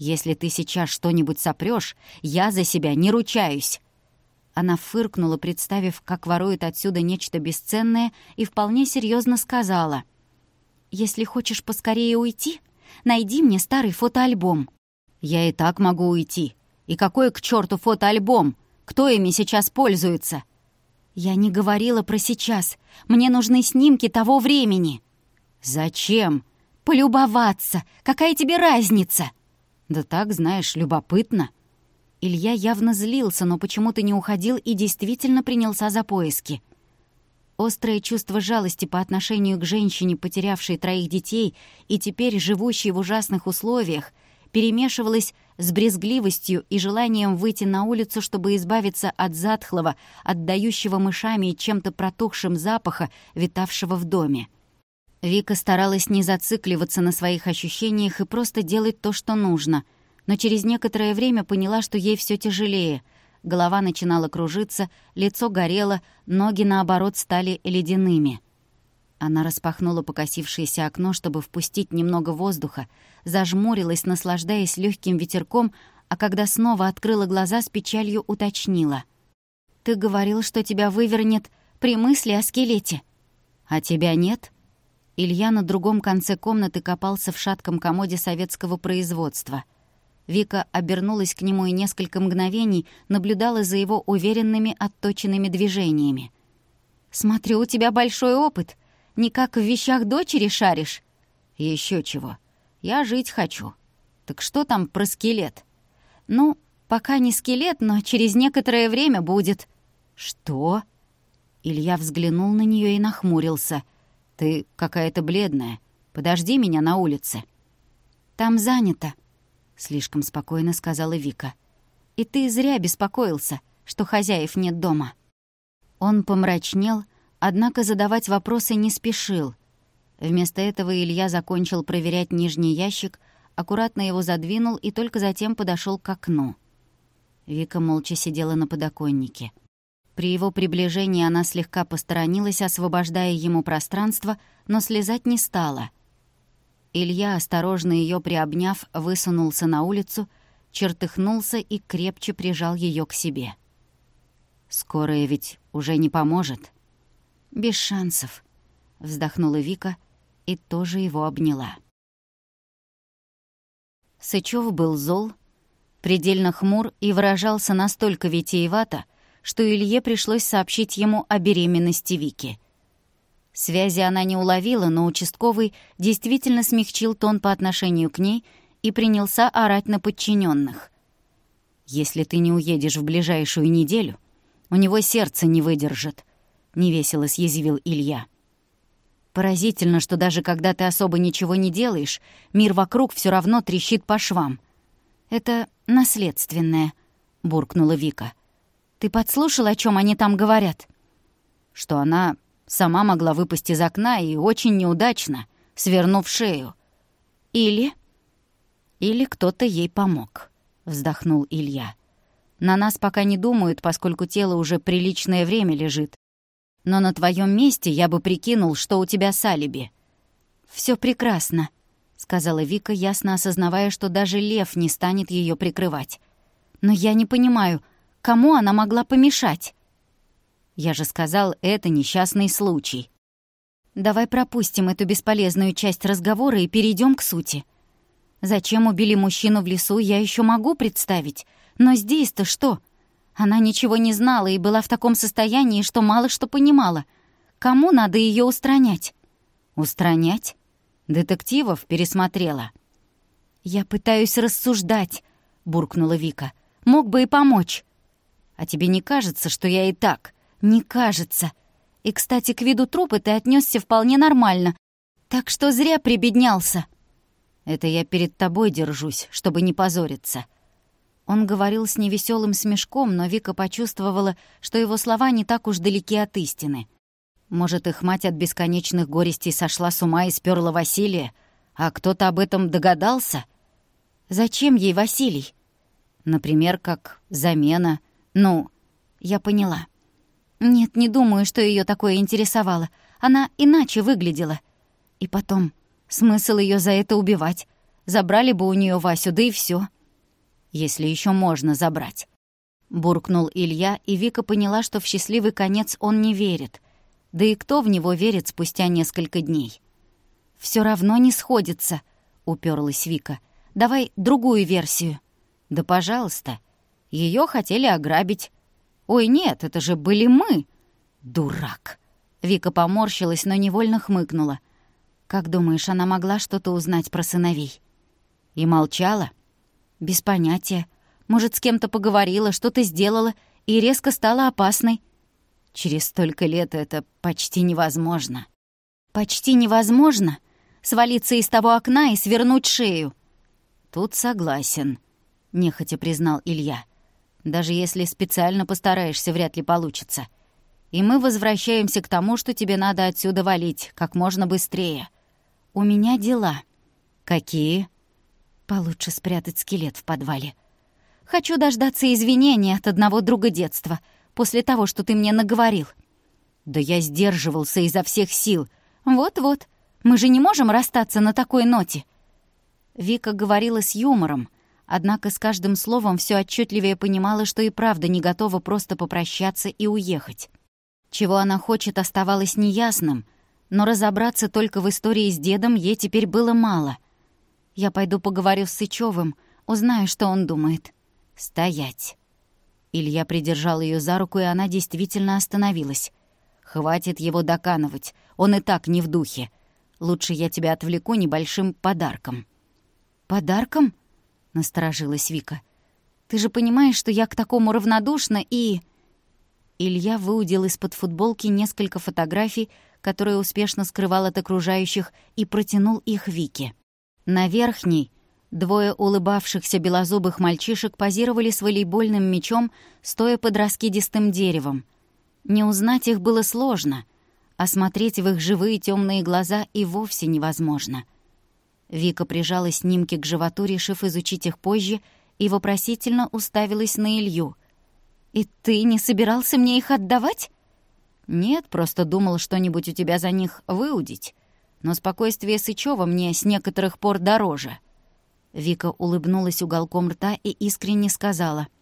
Если ты сейчас что-нибудь сопрёшь, я за себя не ручаюсь». Она фыркнула, представив, как ворует отсюда нечто бесценное, и вполне серьезно сказала: «Если хочешь поскорее уйти, найди мне старый фотоальбом». «Я и так могу уйти. И какой к черту фотоальбом? Кто ими сейчас пользуется?» «Я не говорила про сейчас. Мне нужны снимки того времени». «Зачем?» «Полюбоваться. Какая тебе разница?» «Да так, знаешь, любопытно». Илья явно злился, но почему-то не уходил и действительно принялся за поиски. Острое чувство жалости по отношению к женщине, потерявшей 3 детей и теперь живущей в ужасных условиях, перемешивалось с брезгливостью и желанием выйти на улицу, чтобы избавиться от затхлого, отдающего мышами и чем-то протухшим запаха, витавшего в доме. Вика старалась не зацикливаться на своих ощущениях и просто делать то, что нужно, но через некоторое время поняла, что ей все тяжелее. Голова начинала кружиться, лицо горело, ноги, наоборот, стали ледяными. Она распахнула покосившееся окно, чтобы впустить немного воздуха, зажмурилась, наслаждаясь легким ветерком, а когда снова открыла глаза, с печалью уточнила: «Ты говорил, что тебя вывернет при мысли о скелете. А тебя нет?» Илья на другом конце комнаты копался в шатком комоде советского производства. Вика обернулась к нему и несколько мгновений наблюдала за его уверенными, отточенными движениями. «Смотрю, у тебя большой опыт. Никак в вещах дочери шаришь?» «Ещё чего. Я жить хочу. Так что там про скелет?» «Ну, пока не скелет, но через некоторое время будет». «Что?» Илья взглянул на неё и нахмурился. «Ты какая-то бледная. Подожди меня на улице». «Там занято», — слишком спокойно сказала Вика. «И ты зря беспокоился, что хозяев нет дома». Он помрачнел, однако задавать вопросы не спешил. Вместо этого Илья закончил проверять нижний ящик, аккуратно его задвинул и только затем подошел к окну. Вика молча сидела на подоконнике. При его приближении она слегка посторонилась, освобождая ему пространство, но слезать не стала. Илья, осторожно ее приобняв, высунулся на улицу, чертыхнулся и крепче прижал ее к себе. «Скорая ведь уже не поможет?» «Без шансов», — вздохнула Вика и тоже его обняла. Сычёв был зол, предельно хмур и выражался настолько витиевато, что Илье пришлось сообщить ему о беременности Вики. Связи она не уловила, но участковый действительно смягчил тон по отношению к ней и принялся орать на подчиненных. «Если ты не уедешь в ближайшую неделю, у него сердце не выдержит», — невесело съязвил Илья. «Поразительно, что даже когда ты особо ничего не делаешь, мир вокруг все равно трещит по швам». «Это наследственное», — буркнула Вика. «Ты подслушал, о чем они там говорят?» «Что она сама могла выпасть из окна и очень неудачно, свернув шею. Или кто-то ей помог», — вздохнул Илья. «На нас пока не думают, поскольку тело уже приличное время лежит. Но на твоем месте я бы прикинул, что у тебя с алиби». «Всё прекрасно», — сказала Вика, ясно осознавая, что даже лев не станет ее прикрывать. «Но я не понимаю, кому она могла помешать?» «Я же сказал, это несчастный случай». «Давай пропустим эту бесполезную часть разговора и перейдем к сути. Зачем убили мужчину в лесу, я еще могу представить. Но здесь-то что? Она ничего не знала и была в таком состоянии, что мало что понимала. Кому надо ее устранять?» «Устранять? Детективов пересмотрела». «Я пытаюсь рассуждать», — буркнула Вика. «Мог бы и помочь». «А тебе не кажется, что я и так?» «Не кажется. И, кстати, к виду трупа ты отнесся вполне нормально, так что зря прибеднялся». «Это я перед тобой держусь, чтобы не позориться». Он говорил с невеселым смешком, но Вика почувствовала, что его слова не так уж далеки от истины. Может, их мать от бесконечных горестей сошла с ума и спёрла Василия, а кто-то об этом догадался? Зачем ей Василий? Например, как замена. Ну, я поняла. Нет, не думаю, что ее такое интересовало. Она иначе выглядела. И потом, смысл ее за это убивать? Забрали бы у нее Васю, да и все. Если еще можно забрать. Буркнул Илья, и Вика поняла, что в счастливый конец он не верит. Да и кто в него верит спустя несколько дней? Все равно не сходится», — уперлась Вика. «Давай другую версию». «Да пожалуйста. Ее хотели ограбить». «Ой, нет, это же были мы». «Дурак». Вика поморщилась, но невольно хмыкнула. «Как думаешь, она могла что-то узнать про сыновей?» «И молчала?» «Без понятия. Может, с кем-то поговорила, что-то сделала и резко стала опасной». «Через столько лет это почти невозможно». «Почти невозможно? Свалиться из того окна и свернуть шею?» «Тут согласен», — нехотя признал Илья. «Даже если специально постараешься, вряд ли получится. И мы возвращаемся к тому, что тебе надо отсюда валить как можно быстрее. У меня дела». «Какие?» «Получше спрятать скелет в подвале. Хочу дождаться извинения от одного друга детства, после того, что ты мне наговорил». «Да я сдерживался изо всех сил». «Вот-вот, мы же не можем расстаться на такой ноте». Вика говорила с юмором, однако с каждым словом все отчетливее понимала, что и правда не готова просто попрощаться и уехать. Чего она хочет, оставалось неясным, но разобраться только в истории с дедом ей теперь было мало. «Я пойду поговорю с Сычёвым, узнаю, что он думает». «Стоять!» Илья придержал ее за руку, и она действительно остановилась. «Хватит его доканывать, он и так не в духе. Лучше я тебя отвлеку небольшим подарком». «Подарком?» — насторожилась Вика. «Ты же понимаешь, что я к такому равнодушна и...» Илья выудил из-под футболки несколько фотографий, которые успешно скрывал от окружающих, и протянул их Вике. На верхней двое улыбавшихся белозубых мальчишек позировали с волейбольным мячом, стоя под раскидистым деревом. Не узнать их было сложно, а смотреть в их живые темные глаза и вовсе невозможно. Вика прижала снимки к животу, решив изучить их позже, и вопросительно уставилась на Илью. «И ты не собирался мне их отдавать?» «Нет, просто думал что-нибудь у тебя за них выудить. Но спокойствие Сычёва мне с некоторых пор дороже». Вика улыбнулась уголком рта и искренне сказала —